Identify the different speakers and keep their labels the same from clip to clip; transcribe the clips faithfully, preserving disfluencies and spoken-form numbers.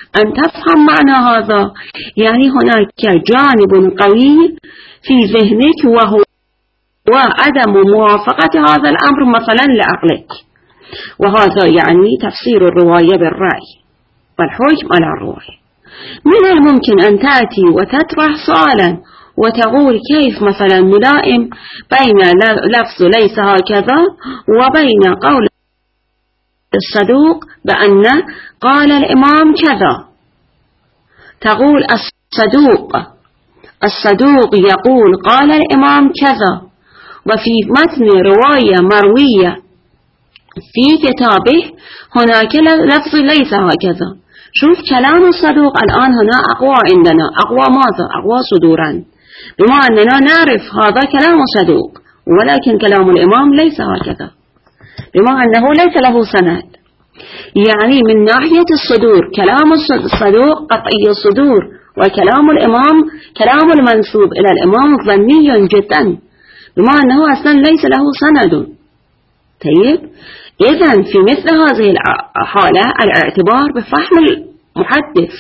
Speaker 1: أن تفهم معنى هذا، يعني هناك جانب قوي في ذهنك وهو وعدم موافقة هذا الأمر مثلا لعقلك، وهذا يعني تفسير الرواية بالرأي والحكم على الرواية. من الممكن أن تأتي وتطرح سؤالا وتقول كيف مثلا ملائم بين لفظ ليس هكذا وبين قول الصدوق بأن قال الإمام كذا. تقول الصدوق الصدوق يقول قال الإمام كذا، وفي متن رواية مروية في كتابه هناك لفظ ليس هكذا. شوف كلام الصدوق الآن هنا أقوى عندنا، أقوى ماذا؟ أقوى صدورا، بما أننا نعرف هذا كلام صدوق، ولكن كلام الإمام ليس هكذا، بما أنه ليس له سند. يعني من ناحية الصدور كلام الصدوق قطعي الصدور، وكلام الإمام كلام المنسوب إلى الإمام ظني جدا، بما أنه أصلا ليس له سند. طيب إذن في مثل هذه الحالة الاعتبار بفهم المحدث،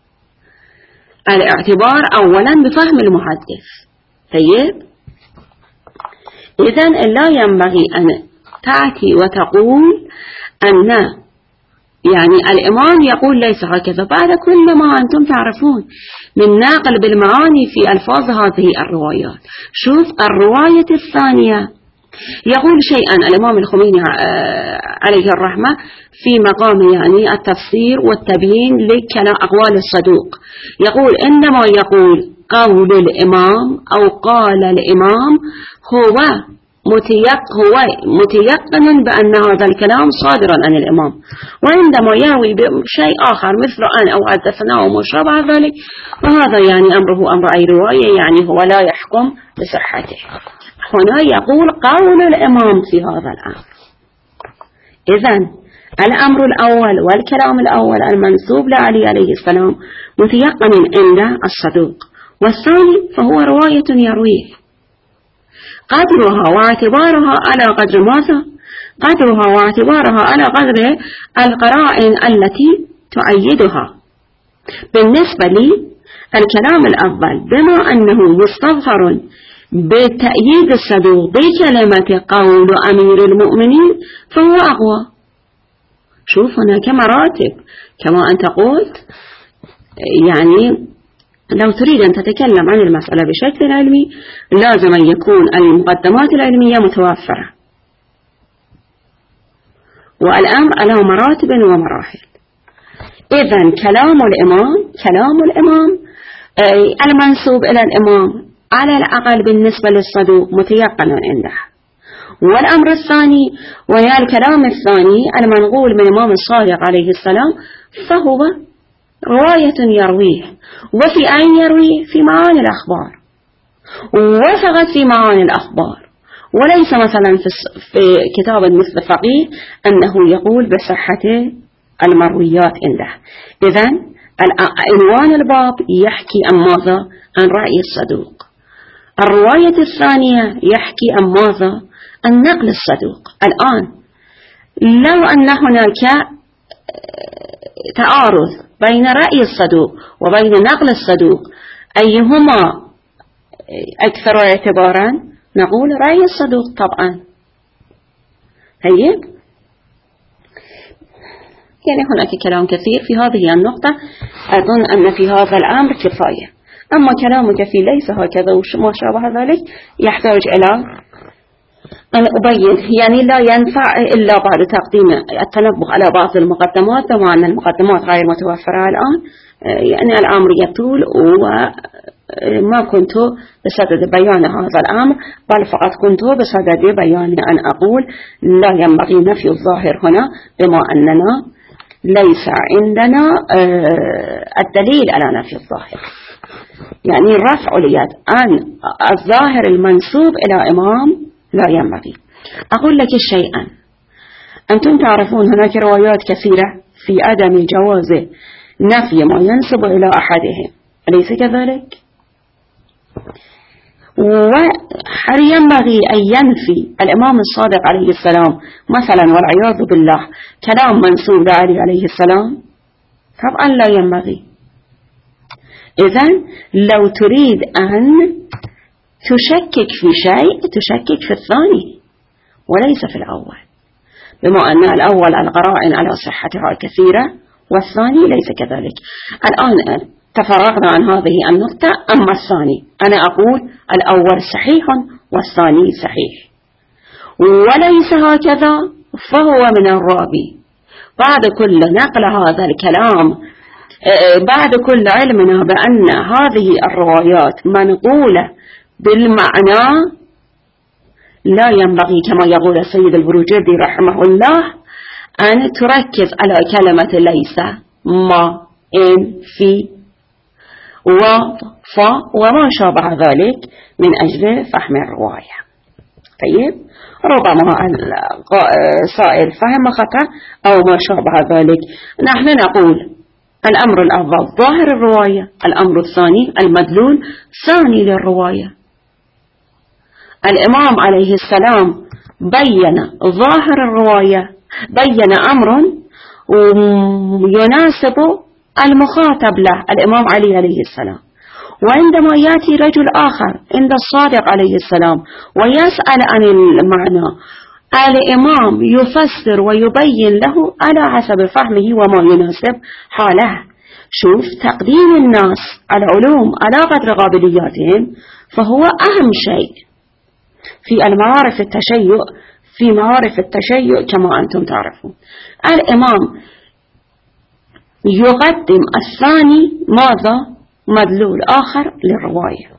Speaker 1: الاعتبار أولا بفهم المحدث. طيب إذن لا ينبغي أن تأتي وتقول أن يعني الإمام يقول ليس هكذا بعد كل ما أنتم تعرفون من ناقل بالمعاني في ألفاظ هذه الروايات. شوف الرواية الثانية يقول شيئا الإمام الخميني عليه الرحمة في مقام يعني التفسير والتبيين لكلام أقوال الصدوق، يقول إنما يقول قول الإمام أو قال الإمام هو متيق هو متيقن بأن هذا الكلام صادرا عن الإمام، وعندما يروي بشيء آخر مثل أن أو حدثنا وما شابه ذلك، وهذا يعني أمره أمر أي رواية، يعني هو لا يحكم بصحته. هنا يقول قول الإمام في هذا الأمر. إذن الأمر الأول والكلام الأول المنسوب لعلي عليه السلام متيقن عند الصدوق، والثاني فهو رواية يرويه قدرها واعتبارها على قدر ماذا؟ قدرها واعتبارها على قدر القرائن التي تؤيدها. بالنسبة لي الكلام الأول بما أنه مستظهر بتأييد الصدوق بكلمة قول أمير المؤمنين فهو أقوى. شوف هناك مراتب كما أنت قلت، يعني لو تريد أن تتكلم عن المسألة بشكل علمي لازم أن يكون المقدمات العلمية متوفرة، والأمر على مراتب ومراحل. إذن كلام الإمام كلام الإمام المنسوب إلى الإمام على الأقل بالنسبة للصدوق متيقن عنده. والأمر الثاني وهي الكلام الثاني المنقول من الإمام الصادق عليه السلام فهو رواية يرويه، وفي أين يرويه؟ في معاني الأخبار، وفقط في معاني الأخبار، وليس مثلا في كتاب مثل فقيه أنه يقول بصحة المرويات عنده. إذن عنوان الباب يحكي عن ماذا؟ عن رأي الصدوق. الرواية الثانية يحكي عن ماذا؟ عن نقل الصدوق. الآن لو أن هناك تعارض بين رأي الصدوق وبين نقل الصدوق أيهما أكثر اعتبارا؟ نقول رأي الصدوق طبعا. طيب يعني هناك كلام كثير في هذه النقطة، أظن أن في هذا الأمر كفاية. أما كلامك في ليس هكذا وما شابه ذلك يحتاج إلى أن أبين، يعني لا ينفع إلا بعد تقديم التنبه على بعض المقدمات، بما أن المقدمات غير متوفرة الآن، يعني الأمر يطول وما كنت بصدد بيان هذا الأمر، بل فقط كنت بصدد بيان أن أقول لا ينبغي نفي الظاهر هنا، بما أننا ليس عندنا الدليل على نفي الظاهر، يعني رفع اليد عن الظاهر المنسوب إلى إمام لا ينبغي. أقول لك شيئا، أنتم تعرفون هناك روايات كثيرة في عدم جواز نفي ما ينسب إلى أحدهم، أليس كذلك؟ وهل ينبغي أن ينفي الإمام الصادق عليه السلام مثلا والعياذ بالله كلام منسوب لعلي عليه السلام؟ طبعا لا ينبغي. إذن لو تريد أن تشكك في شيء تشكك في الثاني وليس في الأول، بما أن الأول القرائن على صحتها كثيرة والثاني ليس كذلك. الآن تفرغنا عن هذه النقطة. أما الثاني أنا أقول الأول صحيح والثاني صحيح، وليس هكذا فهو من الرابي. بعد كل نقل هذا الكلام، بعد كل علمنا بأن هذه الروايات منقولة بالمعنى، لا ينبغي كما يقول السيد البروجردي رحمه الله أن تركز على كلمة ليس، ما، إن، في، و، ف وما شابه ذلك من أجل فهم الرواية. طيب، ربما السائل فهم خطأ أو ما شابه ذلك. نحن نقول الأمر الأول ظاهر الرواية، الأمر الثاني المدلول ثاني للرواية. الإمام عليه السلام بين ظاهر الرواية، بين أمر يناسب المخاطب له الإمام علي عليه السلام. وعندما يأتي رجل آخر عند الصادق عليه السلام ويسأل عن المعنى، الإمام يفسر ويبين له على حسب فهمه وما يناسب حاله. شوف، تقديم الناس على علوم على قدر قابلياتهم فهو أهم شيء في المعارف التشيع. في معارف التشيع كما أنتم تعرفون الإمام يقدم الثاني ماذا؟ مدلول آخر للرواية.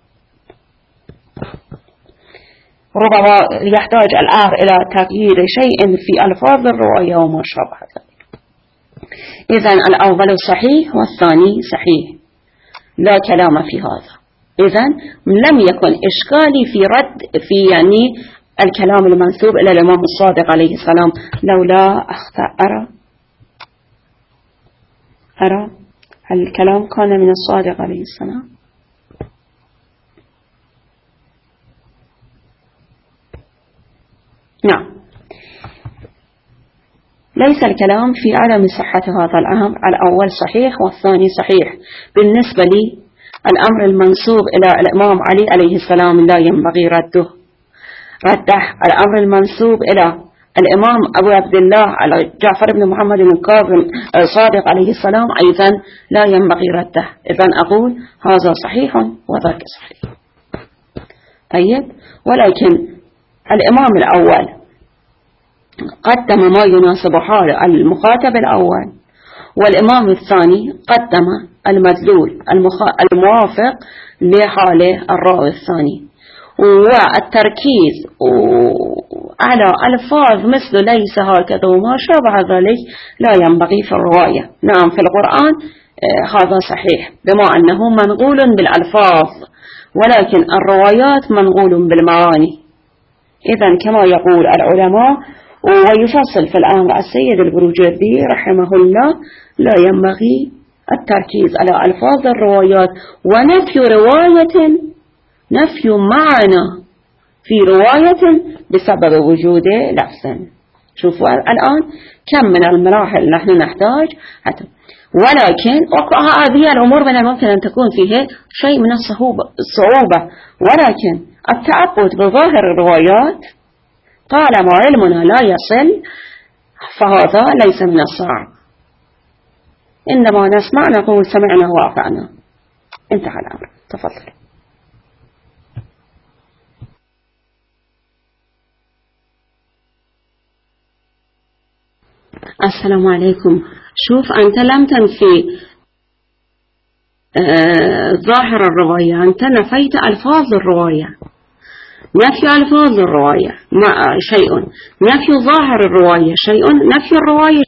Speaker 1: ربما يحتاج الآن إلى تغيير شيء في ألفاظ الرواية وما شابه ذلك. إذن الأول صحيح والثاني صحيح، لا كلام في هذا. إذن لم يكن إشكالي في رد في يعني الكلام المنسوب إلى الإمام الصادق عليه السلام لولا أخطأ. أرى أرى هل الكلام كان من الصادق عليه السلام؟ نعم، ليس الكلام في عدم صحة هذا الأمر. الأول صحيح والثاني صحيح. بالنسبة لي الأمر المنسوب إلى الإمام علي عليه السلام لا ينبغي رده رده الأمر المنسوب إلى الإمام أبو عبد الله على جعفر بن محمد الكاظم صادق عليه السلام أيضا لا ينبغي رده. إذن أقول هذا صحيح وذاك صحيح. طيب، ولكن الإمام الأول قدم ما يناسب حال المخاطب الأول، والإمام الثاني قدم المدلول الموافق لحال الراوي الثاني. والتركيز على ألفاظ مثل ليس هكذا وما شابه ذلك لا ينبغي في الرواية. نعم، في القرآن هذا صحيح بما أنه منقول بالألفاظ، ولكن الروايات منقول بالمعاني. إذن كما يقول العلماء ويفصل في الأمر السيد البروجردي رحمه الله، لا ينبغي التركيز على ألفاظ الروايات ونفي رواية نفي معنى في رواية بسبب وجود لفظ. شوفوا الآن كم من المراحل نحن نحتاج حتى. ولكن هذه الأمور من الممكن أن تكون فيها شيء من الصعوبة، ولكن التعبد بظاهر الروايات طالما علمنا لا يصل فهذا ليس من الصعب. إنما نسمع نقول سمعنا وأطعنا، انتهى الأمر. تفضل. السلام عليكم. شوف، أنت لم تنفي آه ظاهر الرواية، أنت نفيت ألفاظ الرواية. نفي ألفاظ الرواية ما شيء، نفي ظاهر الرواية شيء، نفي الرواية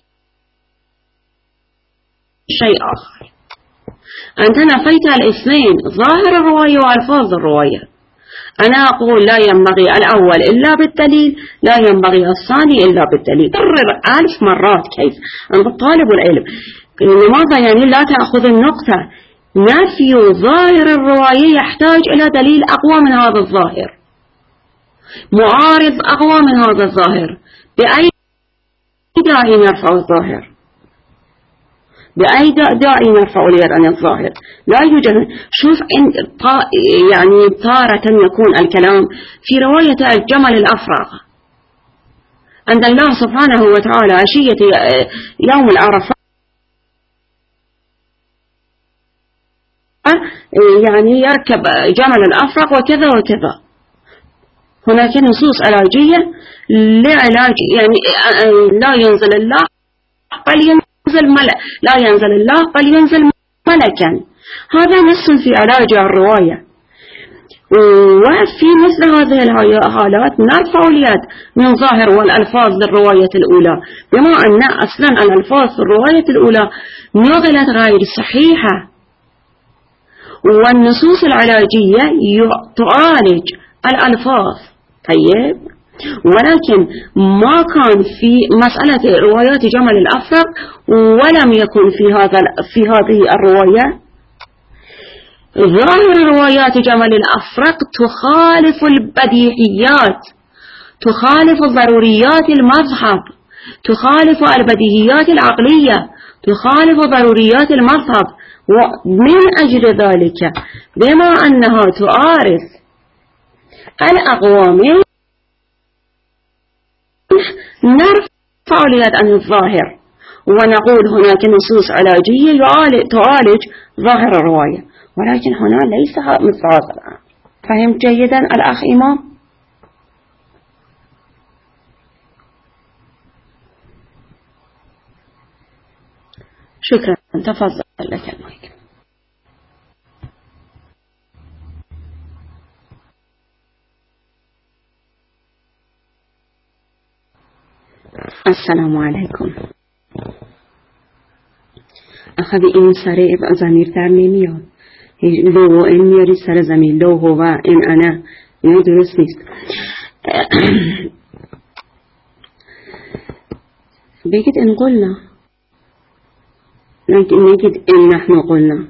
Speaker 1: شيء آخر. أنت نفيت الاثنين، ظاهر الرواية وألفاظ الرواية. أنا أقول لا ينبغي الأول إلا بالدليل، لا ينبغي الثاني إلا بالدليل. كرر ألف مرات. كيف أنت طالب العلم لماذا يعني لا تأخذ النقطة؟ نفي ظاهر الرواية يحتاج إلى دليل أقوى من هذا الظاهر، معارض أقوى من هذا الظاهر. بأي داعي نرفع الظاهر؟ بأي داعي نرفع اليد عن الظاهر؟ لا يوجد. شوف يعني تارة يكون الكلام في رواية الجمل الأفراغ عند الله سبحانه وتعالى عشية يوم العرفة، يعني يركب جمل الأفرق وكذا وكذا. هناك نصوص علاجية لعلاج، يعني لا ينزل الله بل ينزل ملك، لا ينزل الله بل ينزل ملكا. هذا نص في علاج الرواية. وفي مثل هذه الحالات نرفع اليد من ظاهر والألفاظ للرواية الأولى، بما أن أصلا الألفاظ في الرواية الأولى نقلت غير صحيحة، والنصوص العلاجية تعالج الألفاظ. طيب، ولكن ما كان في مسألة روايات جمل الأفرق، ولم يكن في هذا في هذه الرواية. ظاهر روايات جمل الأفرق تخالف البديهيات، تخالف ضروريات المذهب، تخالف البديهيات العقلية، تخالف ضروريات المذهب. ومن أجل ذلك بما أنها تعارض الأقوام نرفع اليد عن الظاهر ونقول هناك نصوص علاجية تعالج ظاهر الرواية، ولكن هنا ليس مثل هذا الآن. فهمت جيدا الأخ إمام؟ شكرا، تفضل لك المايك. السلام عليكم. أخذ این سر زمیر در نمیاد، لو و این میاری سر زمین، لو هو این انا، اینو درست نیست. بگید ان قلنا، نجد إن نحن قلنا.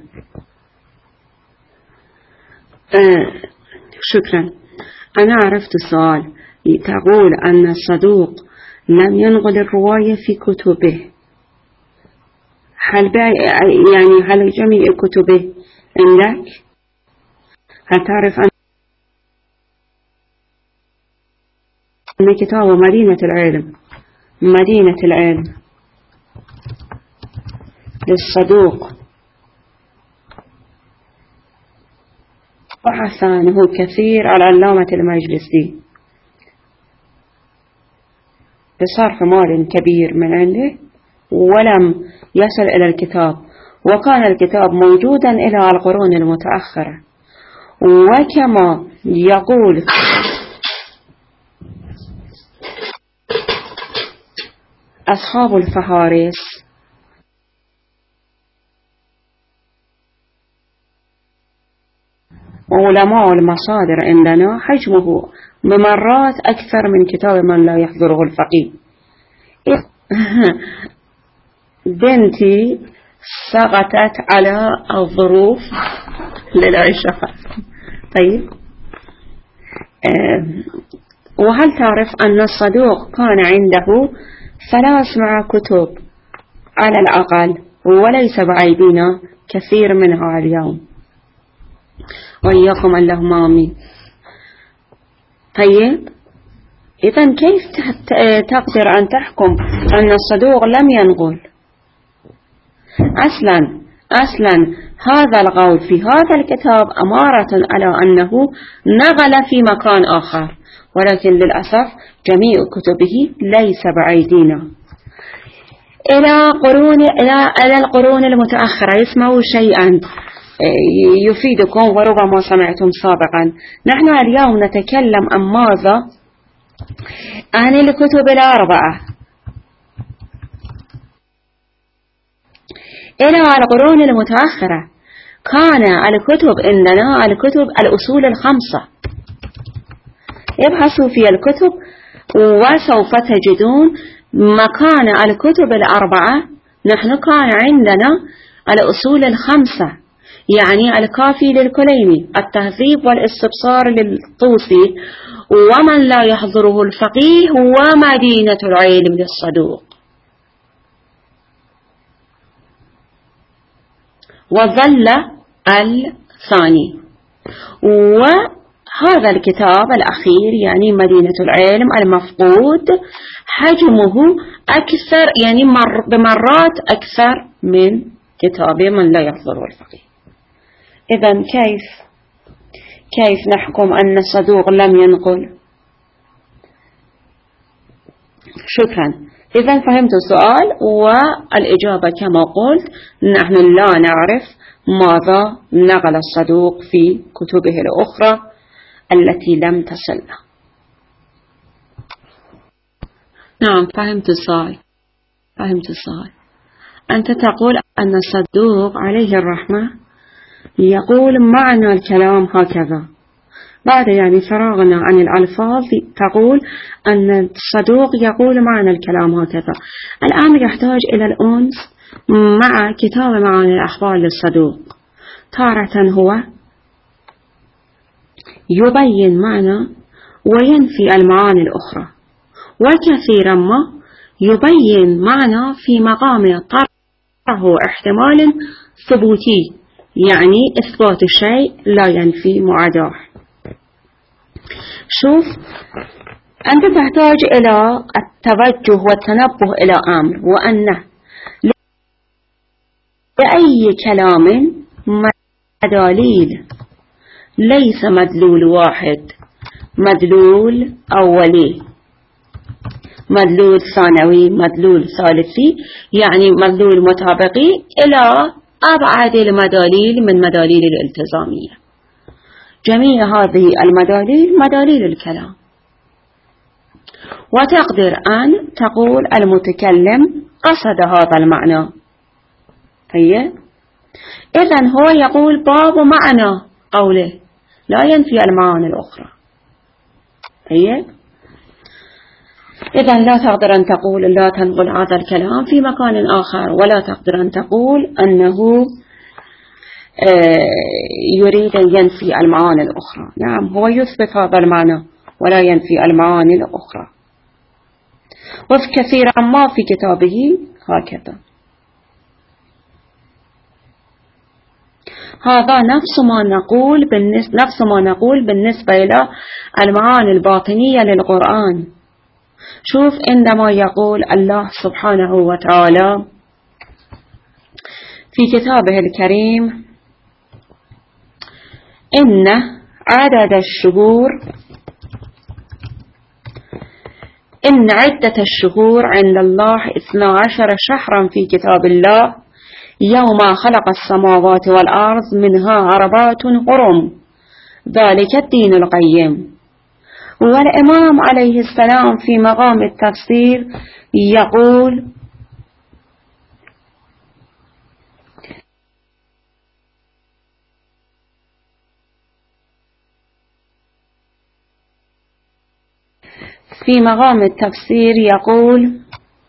Speaker 1: آه شكرا. أنا عرفت السؤال. تقول أن الصدوق لم ينقل الرواية في كتبه، هل يعني هل جميع كتبه عندك؟ هل تعرف أن كتاب مدينة العلم مدينة العلم للصدوق بحث عنه كثير على العلامة المجلسي بصرف مال كبير من عنده، ولم يصل إلى الكتاب، وكان الكتاب موجودا إلى القرون المتأخرة. وكما يقول أصحاب الفهارس علماء المصادر عندنا حجمه بمرات أكثر من كتاب من لا يحضره الفقيه. بنتي سقطت على الظروف للعشاء. طيب، وهل تعرف أن الصدوق كان عنده ثلاث مع كتب على الأقل، وليس بأيدينا كثير منها اليوم، وإياكم اللهم آمين. طيب، إذن كيف تقدر أن تحكم أن الصدوق لم ينقل؟ أصلا أصلا هذا القول في هذا الكتاب أمارة على أنه نقل في مكان آخر، ولكن للأسف جميع كتبه ليس بأيدينا. إلى قرون إلى إلى القرون المتأخرة اسمعوا شيئا يفيدكم وربما سمعتم سابقا. نحن اليوم نتكلم عن ماذا؟ عن الكتب الأربعة. إلى القرون المتأخرة كان الكتب عندنا الكتب الأصول الخمسة. ابحثوا في الكتب وسوف تجدون مكان الكتب الأربعة. نحن كان عندنا الأصول الخمسة، يعني الكافي للكليني، التهذيب والاستبصار للطوسي، ومن لا يحضره الفقيه ومدينة العلم للصدوق. وظل الثاني. وهذا الكتاب الأخير يعني مدينة العلم المفقود حجمه أكثر يعني مر بمرات أكثر من كتاب من لا يحضر الفقيه. إذن كيف كيف نحكم أن الصدوق لم ينقل؟ شكرا. إذن فهمت السؤال، والإجابة كما قلت نحن لا نعرف ماذا نقل الصدوق في كتبه الأخرى التي لم تصلنا. نعم فهمت السؤال فهمت السؤال أنت تقول أن الصدوق عليه الرحمة يقول معنى الكلام هكذا، بعد يعني فراغنا عن الألفاظ تقول أن الصدوق يقول معنى الكلام هكذا. الآن يحتاج إلى الأنس مع كتاب معاني الأخبار للصدوق. تارة هو يبين معنى وينفي المعاني الأخرى، وكثيرا ما يبين معنى في مقام طرحه احتمال ثبوتي، يعني إثبات الشيء لا ينفي معاداه. شوف، أنت تحتاج إلى التوجه والتنبه إلى أمر، وأنه لأي كلام مدلول ليس مدلول واحد، مدلول أولي، مدلول ثانوي، مدلول ثالثي، يعني مدلول مطابقي إلى أبعد المداليل من مداليل الالتزامية. جميع هذه المداليل مداليل الكلام، وتقدر أن تقول المتكلم قصد هذا المعنى. طيب، إذن هو يقول باب معنى قوله لا ينفي المعاني الأخرى. طيب، إذن لا تقدر أن تقول لا تنقل هذا الكلام في مكان آخر، ولا تقدر أن تقول أنه يريد أن ينفي المعاني الأخرى. نعم، هو يثبت هذا المعنى ولا ينفي المعاني الأخرى، وكثيرا ما في كتابه هكذا. هذا نفس ما نقول بالنسبة نفس ما نقول بالنسبة إلى المعاني الباطنية للقرآن. شوف، عندما يقول الله سبحانه وتعالى في كتابه الكريم إن عدد الشهور إن عدة الشهور عند الله اثنا عشر شهرا في كتاب الله يوم خلق السماوات والأرض منها أربعة حرم ذلك الدين القيم. والإمام عليه السلام في مقام التفسير يقول في مقام التفسير يقول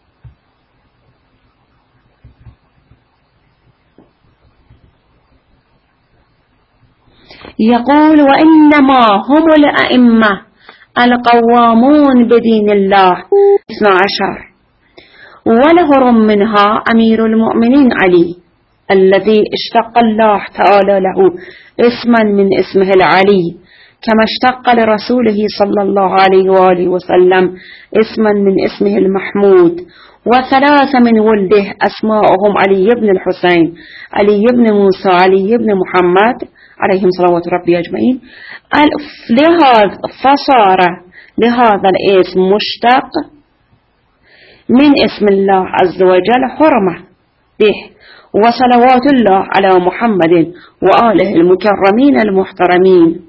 Speaker 1: يقول وإنما هم الأئمة القوامون بدين الله اثنا عشر، والهرم منها أمير المؤمنين علي الذي اشتق الله تعالى له اسما من اسمه العلي، كما اشتق لرسوله صلى الله عليه وآله وسلم اسما من اسمه المحمود. وثلاثة من ولده أسماءهم علي بن الحسين، علي بن موسى، علي بن محمد عليهم صلوات ربي أجمعين. لهذا فصار لهذا الاسم مشتق من اسم الله عز وجل حرمة به، وصلوات الله على محمد وآله المكرمين المحترمين.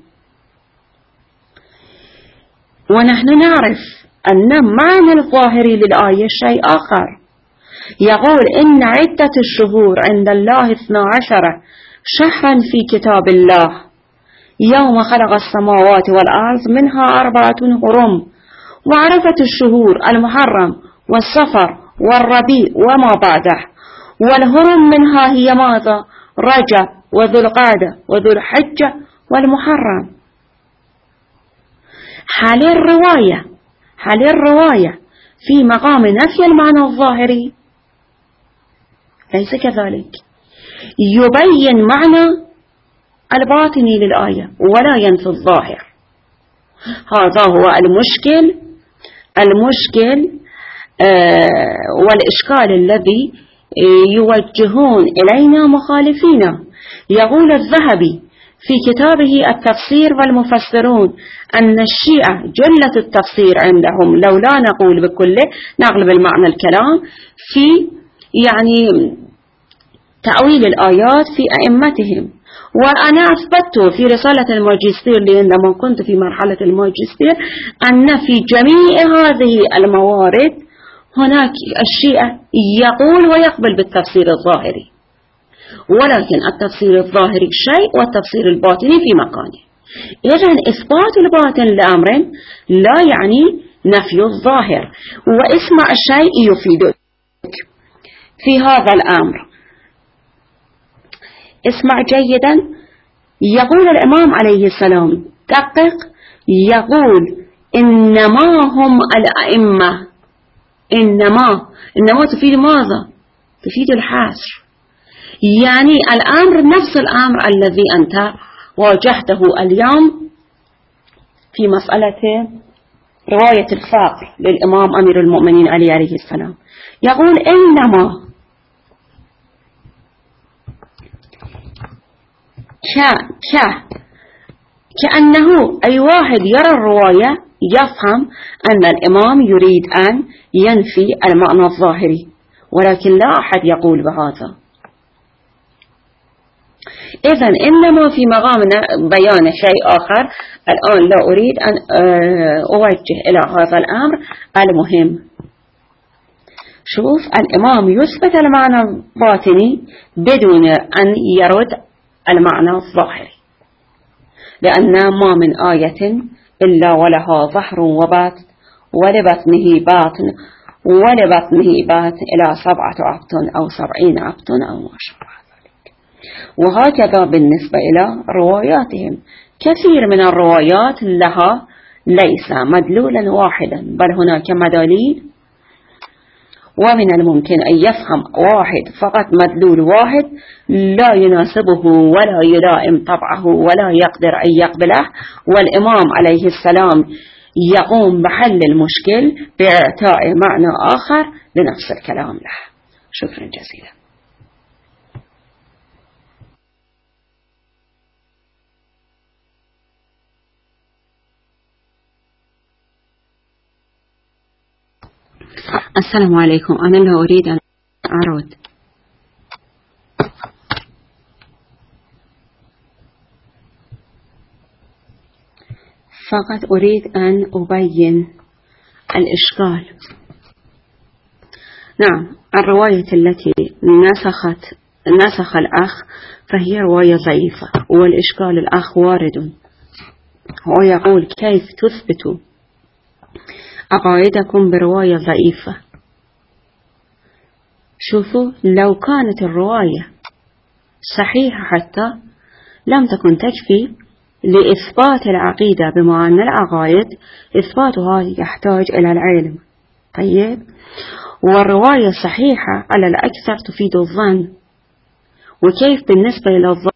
Speaker 1: ونحن نعرف أن معنى الظاهري للآية شيء آخر، يقول إن عدة الشهور عند الله اثنا عشر شهرا في كتاب الله يوم خلق السماوات والأرض منها أربعة حرم، وعرفت الشهور المحرم والصفر والربيع وما بعده، والهرم منها هي ماذا؟ رجب وذو القعدة وذو الحجة والمحرم. حال الرواية حال الرواية في مقام نفي المعنى الظاهري ليس كذلك. يبين معنى الباطني للآية ولا ينفي الظاهر. هذا هو المشكل المشكل آه والإشكال الذي يوجهون إلينا مخالفينا. يقول الذهبي في كتابه التفسير والمفسرون أن الشيعة جلة التفسير عندهم، لو لا نقول بكله نغلب المعنى الكلام في يعني تأويل الآيات في أئمتهم. وأنا أثبت في رسالة الماجستير لي عندما كنت في مرحلة الماجستير أن في جميع هذه الموارد هناك الشيعة يقول ويقبل بالتفسير الظاهري، ولكن التفسير الظاهري شيء والتفسير الباطني في مكانه. إذن إثبات الباطن لأمر لا يعني نفي الظاهر. واسمع الشيء يفيدك في هذا الأمر، اسمع جيدا. يقول الإمام عليه السلام دقق، يقول إنما هم الأئمة. إنما إنما تفيد ماذا؟ تفيد الحصر. يعني الأمر نفس الأمر الذي أنت واجهته اليوم في مسألة رواية الفقر للإمام أمير المؤمنين علي عليه السلام. يقول إنما ك ك كأنه أي واحد يرى الرواية يفهم أن الإمام يريد أن ينفي المعنى الظاهري، ولكن لا أحد يقول بهذا. إذن إنما في مقام بيان شيء آخر. الآن لا أريد أن أوجه إلى هذا الأمر المهم. شوف، الإمام يثبت المعنى الباطني بدون أن يرد المعنى الظاهري، لأن ما من آية إلا ولها ظهر وباطن ولبطنه باطن ولبطنه باطن إلى سبعة أبطن أو سبعين أبطن أو ما شابه ذلك. وهكذا بالنسبة إلى رواياتهم، كثير من الروايات لها ليس مدلولا واحدا بل هناك مداليل، ومن الممكن أن يفهم واحد فقط مدلول واحد لا يناسبه ولا يلائم طبعه ولا يقدر أن يقبله، والإمام عليه السلام يقوم بحل المشكل بإعطاء معنى آخر لنفس الكلام له. شكرا جزيلا. السلام عليكم. أنا لا أريد أن أرد، فقط أريد أن أبين الإشكال. نعم، الرواية التي نسخت نسخ الأخ فهي رواية ضعيفة، والإشكال الأخ وارد. هو يقول كيف تثبتوا عقائدكم برواية ضعيفة؟ شوفوا، لو كانت الرواية صحيحة حتى لم تكن تكفي لإثبات العقيدة، بما أن العقائد إثباتها يحتاج إلى العلم. طيب، والرواية صحيحة على الأكثر تفيد الظن، وكيف بالنسبة إلى الضعف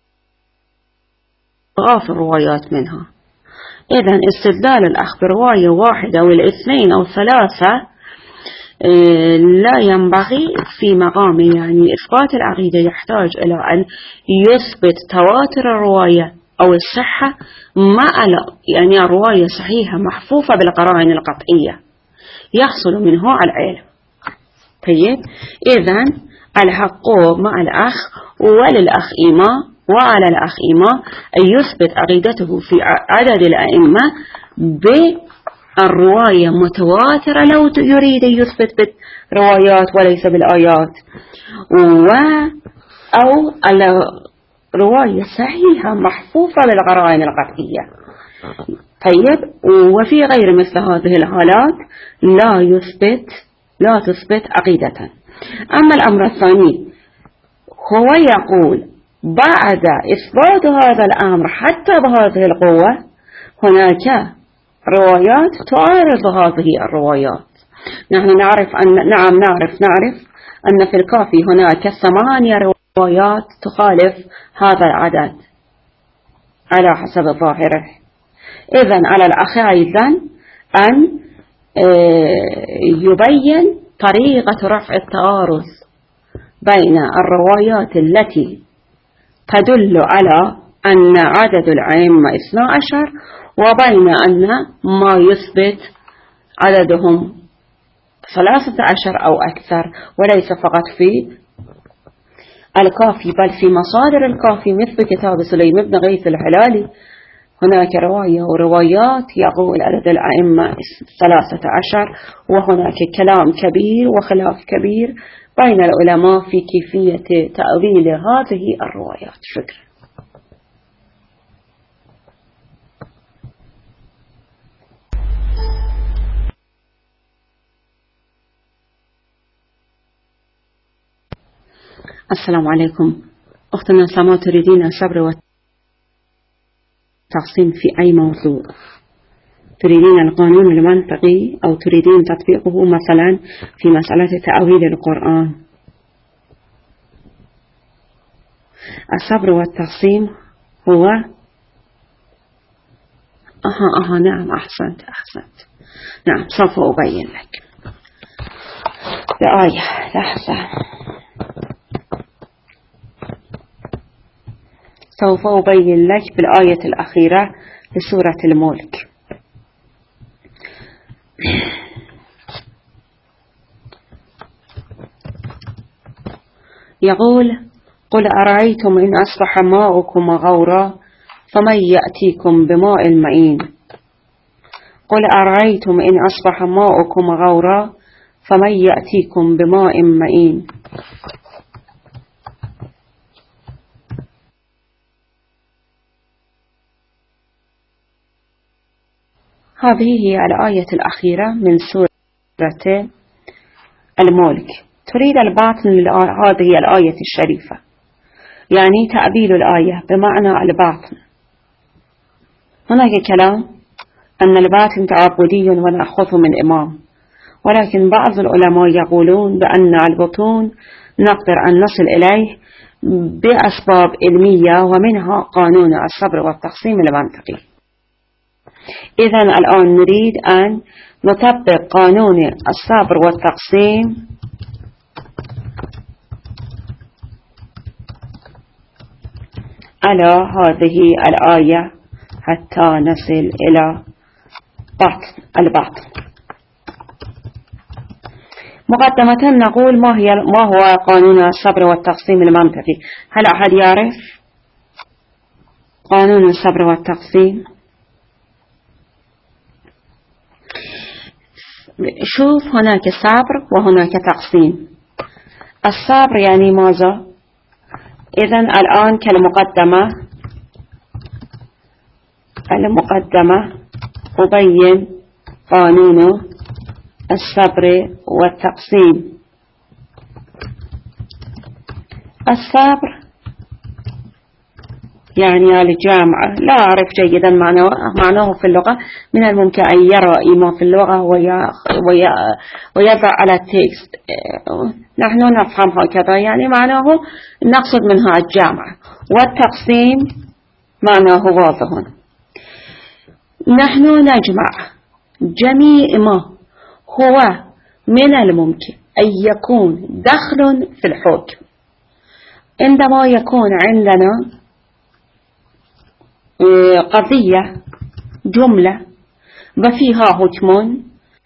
Speaker 1: الروايات منها؟ إذن استدلال الأخ برواية واحدة أو الاثنين أو ثلاثة لا ينبغي في مقام يعني إثبات العقيدة. يحتاج إلى أن يثبت تواتر الرواية أو الصحة مع يعني الرواية صحيحة محفوفة بالقرائن القطعية يحصل منه العلم. طيب، إذن الحق مع الأخ وللأخ إيمان، وعلى الأخ إيمان أن يثبت عقيدته في عدد الأئمة بالرواية متواترة لو يريد أن يثبت بالروايات وليس بالآيات، و أو الرواية صحيحة محفوفة بالقرائن القطعية. طيب، وفي غير مثل هذه الحالات لا يثبت لا تثبت عقيدة. أما الأمر الثاني، هو يقول بعد إثبات هذا الأمر حتى بهذه القوة هناك روايات تعارض هذه الروايات. نحن نعرف أن نعم نعرف نعرف أن في الكافي هناك ثمانية روايات تخالف هذا العدد على حسب ظاهره. إذن على الأخ أيضا أن يبين طريقة رفع التعارض بين الروايات التي تدل على أن عدد الأئمة اثنا عشر وبين أن ما يثبت عددهم ثلاثة عشر أو أكثر، وليس فقط في الكافي بل في مصادر الكافي مثل كتاب سليم بن غيث الهلالي هناك رواية وروايات يقول عدد الأئمة ثلاثة عشر، وهناك كلام كبير وخلاف كبير بين العلماء في كيفية تأويل هذه الروايات. شكرا. السلام عليكم. أختنا سما، تريدين الصبر والتقسيم في أي موضوع؟ تريدين القانون المنطقي أو تريدين تطبيقه مثلا في مسألة تأويل القرآن؟ الصبر والتقسيم هو أها أها نعم أحسنت أحسنت نعم، سوف أبين لك بآية. لحظة، سوف أبين لك بالآية الأخيرة لسورة الملك. يقول: قل أرأيتم إن أصبح ماؤكم غورا فمن يأتيكم بماء معين. قل أرأيتم إن أصبح ماؤكم غورا فمن يأتيكم بماء معين. هذه هي الآية الأخيرة من سورة الملك. تريد الباطن لهذه الآية الشريفة، يعني تأويل الآية بمعنى الباطن. هناك كلام أن الباطن تعبدي ونأخذ من إمام، ولكن بعض العلماء يقولون بأن البطون نقدر أن نصل إليه بأسباب علمية، ومنها قانون الصبر والتقسيم المنطقي. إذن الآن نريد أن نطبق قانون الصبر والتقسيم على هذه الآية حتى نصل إلى باطن الباطن. مقدمة نقول ما هي ما هو قانون الصبر والتقسيم المنطقي؟ هل أحد يعرف قانون الصبر والتقسيم؟ شوف، هناك صبر وهناك تقسيم. الصبر يعني ماذا؟ إذن الآن كالمقدمة المقدمة أبين قانون الصبر والتقسيم. الصبر يعني الجامعة، لا أعرف جيدا معناه, معناه في اللغة، من الممكن أن يرى إما في اللغة ويضع على التكست، نحن نفهم هكذا، يعني معناه نقصد منها الجامعة. والتقسيم معناه واضح، نحن نجمع جميع ما هو من الممكن أن يكون دخل في الحكم. عندما يكون عندنا قضية جملة وفيها حكم،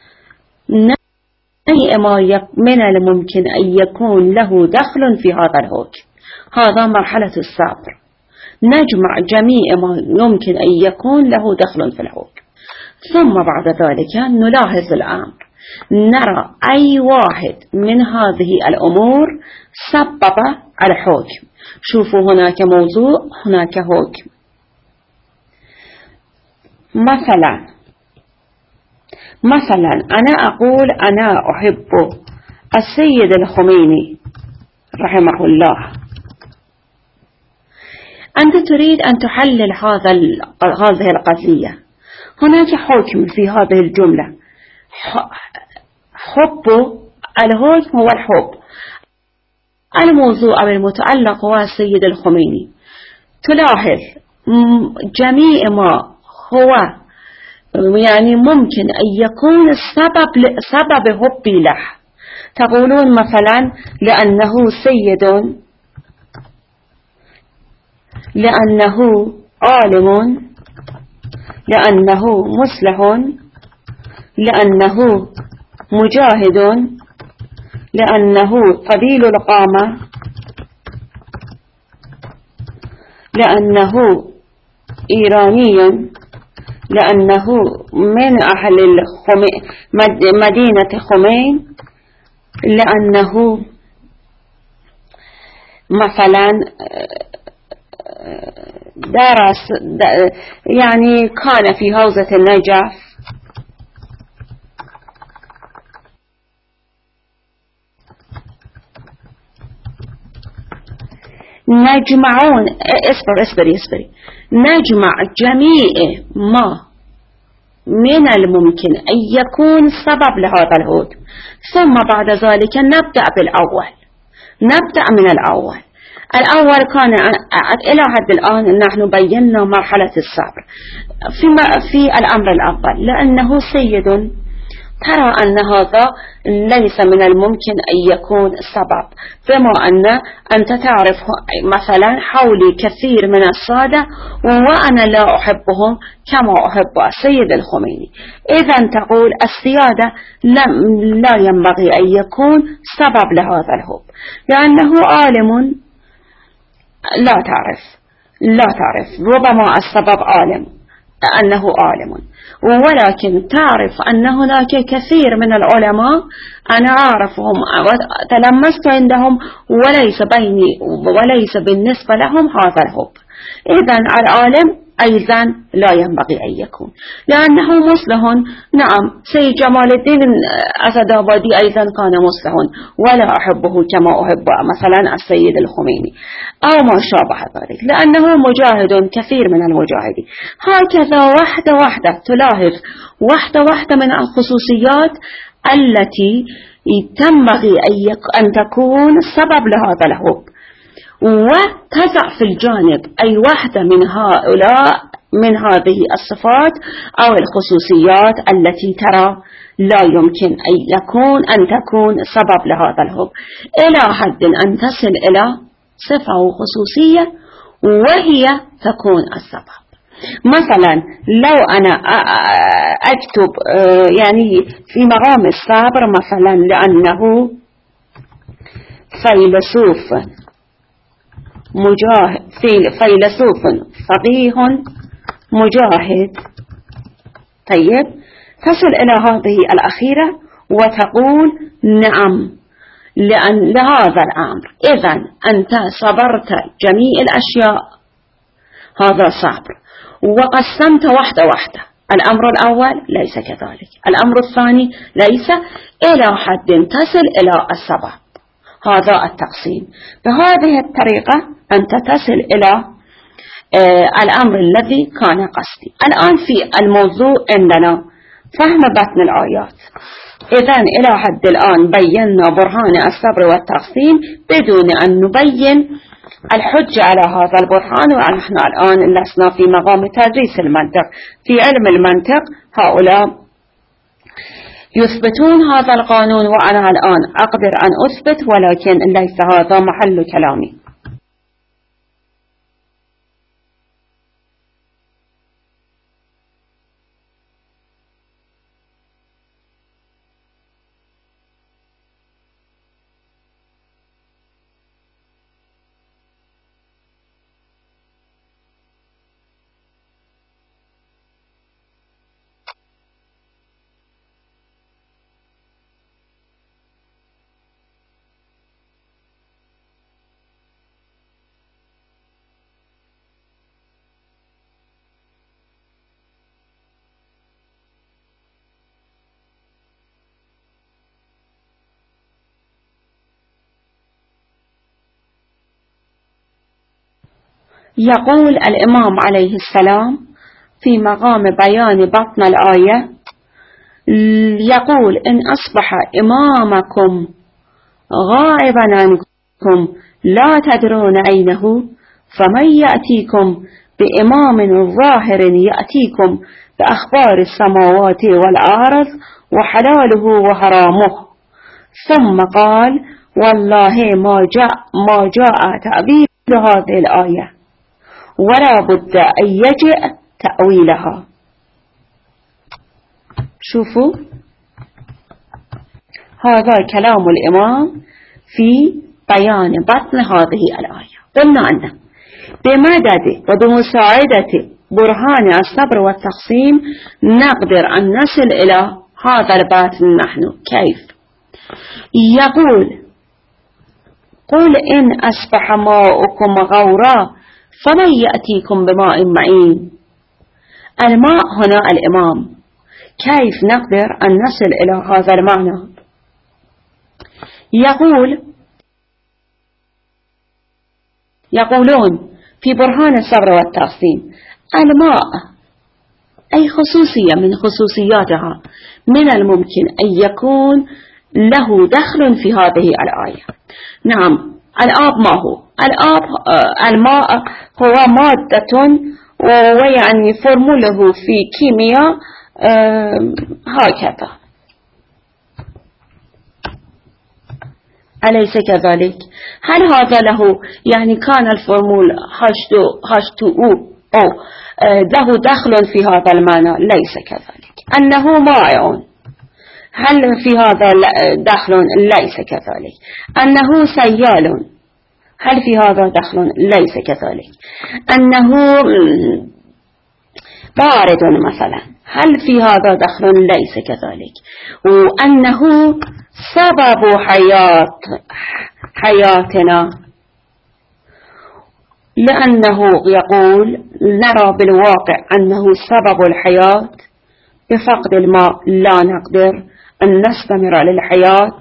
Speaker 1: ما من الممكن أن يكون له دخل في هذا الحكم، هذا مرحلة الصبر. نجمع جميع ما يمكن أن يكون له دخل في الحكم، ثم بعد ذلك نلاحظ الأمر، نرى أي واحد من هذه الأمور سبب الحكم. شوفوا، هناك موضوع، هناك حكم. مثلا مثلا أنا أقول أنا أحب السيد الخميني رحمه الله. أنت تريد أن تحلل هذا هذه القضية. هناك حكم في هذه الجملة، حب الحكم هو الحب. الموضوع المتعلق هو السيد الخميني. تلاحظ جميع ما هو يعني ممكن أن يكون السبب سبب حبي له. تقولون مثلا لأنه سيد، لأنه عالم، لأنه مصلح، لأنه مجاهد، لأنه طويل القامة، لأنه إيراني، لأنه من أهل مدينة خمين، لأنه مثلا درس يعني كان في حوزة النجف. نجمعون اصبر اصبري اصبري نجمع جميع ما من الممكن أن يكون سبب لهذا الحكم، ثم بعد ذلك نبدأ بالأول. نبدأ من الأول. الأول كان إلى حد الآن نحن بينا مرحلة الصبر في, في الأمر الأول، لأنه سيد. ترى أن هذا ليس من الممكن أن يكون سبب، بما أن أنت تعرف مثلا حولي كثير من السادة وأنا لا أحبهم كما أحب السيد الخميني. إذن تقول السيادة لا ينبغي أن يكون سبب لهذا الحب، لأنه عالم. لا تعرف لا تعرف ربما السبب عالم، أنه عالم، ولكن تعرف أن هناك كثير من العلماء أنا أعرفهم وتلمست عندهم وليس بيني وليس بالنسبة لهم هذا الحب. إذن العالم أيضا لا ينبغي أن يكون، لأنه مصلح. نعم، سيد جمال الدين أسدابادي أيضا كان مصلح ولا أحبه كما أحب مثلا السيد الخميني أو ما شابه ذلك، لأنه مجاهد كثير من المجاهدين. هكذا واحدة واحدة تلاحظ واحدة واحدة من الخصوصيات التي تنبغي أن تكون سبب لهذا الحب، وتضع في الجانب أي واحدة من هؤلاء من هذه الصفات أو الخصوصيات التي ترى لا يمكن أن يكون أن تكون سبب لهذا الحب، إلى حد أن تصل إلى صفة وخصوصية وهي تكون السبب. مثلا لو أنا أكتب يعني في مقام الصبر مثلا لأنه فيلسوف مجاهد، فيلسوف فقيه مجاهد، طيب تصل إلى هذه الأخيرة وتقول نعم لأن لهذا الأمر. إذن أنت صبرت جميع الأشياء، هذا صبر، وقسمت واحدة واحدة. الأمر الأول ليس كذلك، الأمر الثاني ليس، إلى حد تصل إلى السبب. هذا التقسيم. بهذه الطريقة أنت تصل إلى آه الأمر الذي كان قصدي. الآن في الموضوع عندنا فهم بطن الآيات. إذن إلى حد الآن بينا برهان الصبر والتقسيم بدون أن نبين الحجة على هذا البرهان، ونحن الآن لسنا في مقام تدريس المنطق. في علم المنطق هؤلاء يثبتون هذا القانون وأنا الآن أقدر أن أثبت، ولكن ليس هذا محل كلامي. يقول الإمام عليه السلام في مقام بيان بطن الآية، يقول إن أصبح إمامكم غائبا عنكم كم لا تدرون أينه فمن يأتيكم بإمام ظاهر يأتيكم بأخبار السماوات والأرض وحلاله وحرامه. ثم قال والله ما جاء, ما جاء تأويل هذه الآية ولا بد أن يجئ تأويلها. شوفوا هذا كلام الإمام في بيان بطن هذه الآية. قلنا أنه بمدد وبمساعدة برهان الصبر والتقسيم نقدر أن نصل إلى هذا الباطن. نحن كيف؟ يقول قل إن أصبح ماؤكم غورا فمن يأتيكم بماء معين. الماء هنا الإمام. كيف نقدر أن نصل إلى هذا المعنى؟ يقول يقولون في برهان الصبر والتقسيم الماء أي خصوصية من خصوصياتها من الممكن أن يكون له دخل في هذه الآية. نعم الآب ما هو؟ الآب الماء هو مادة ويعني فرموله في كيمياء هكذا، أليس كذلك؟ هل هذا له يعني كان الفورمول هاش تو او أو له دخل في هذا المعنى؟ ليس كذلك. أنه مائع هل في هذا دخل؟ ليس كذلك. أنه سيال هل في هذا دخل؟ ليس كذلك. أنه بارد مثلا هل في هذا دخل؟ ليس كذلك. وأنه سبب حياة حياتنا لأنه يقول نرى بالواقع أنه سبب الحياة. بفقد الماء لا نقدر أن نستمر للحياة.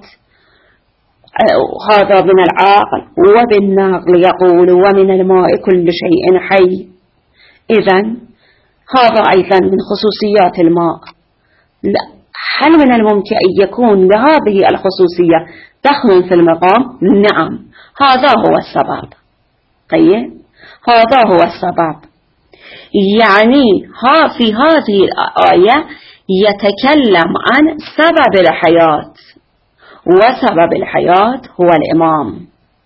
Speaker 1: هذا من العقل. وبالنقل يقول ومن الماء كل شيء حي. إذن هذا أيضا من خصوصيات الماء. لا. هل من الممكن أن يكون لهذه الخصوصية دخل في المقام؟ نعم هذا هو السبب. طيب هذا هو السبب. يعني ها في هذه الآية يتكلم عن سبب الحياة، وسبب الحياة هو الإمام.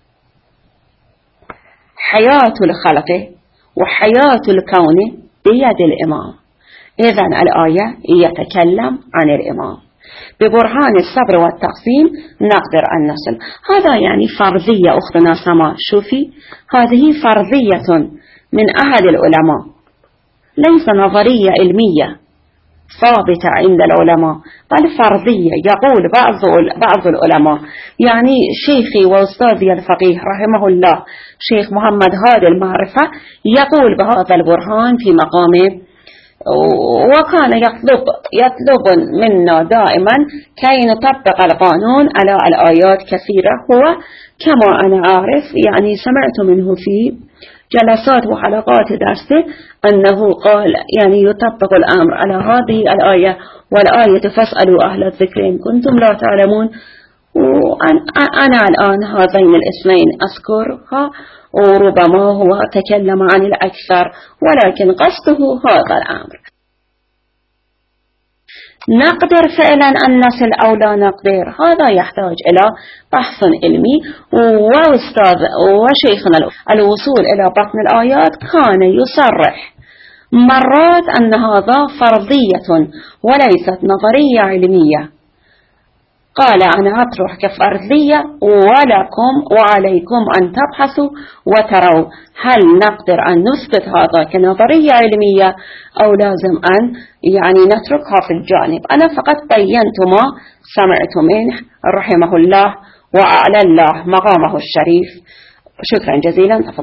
Speaker 1: حياة الخلق وحياة الكون بيد الإمام. إذن الآية يتكلم عن الإمام. ببرهان الصبر والتقسيم نقدر أن نصل. هذا يعني فرضية أختنا سما. شوفي هذه فرضية من أحد العلماء، ليس نظرية علمية ثابتة عند العلماء، بل فرضية. يقول بعض بعض العلماء يعني شيخي وأستاذي الفقيه رحمه الله شيخ محمد هادي المعرفة يقول بهذا البرهان في مقامه، وكان يطلب يطلب منا دائما كي نطبق القانون على الآيات كثيرة. هو كما أنا أعرف يعني سمعت منه في جلسات وحلقات درسه أنه قال يعني يطبق الأمر على هذه الآية والآية فاسألوا أهل الذكر إن كنتم لا تعلمون. وأنا الآن هذين الاسمين أذكرها، وربما هو تكلم عن الأكثر، ولكن قصده هذا الأمر. نقدر فعلا أن نصل أو لا نقدر؟ هذا يحتاج إلى بحث علمي. وأستاذ وشيخنا الوصول إلى بطن الآيات كان يصرح مرات أن هذا فرضية وليست نظرية علمية. قال أنا أطرح كفرضية ولكم وعليكم أن تبحثوا وتروا هل نقدر أن نثبت هذا كنظرية علمية أو لازم أن يعني نتركها في الجانب. أنا فقط بينت ما سمعت منه رحمه الله وأعلى الله مقامه الشريف. شكرا جزيلا.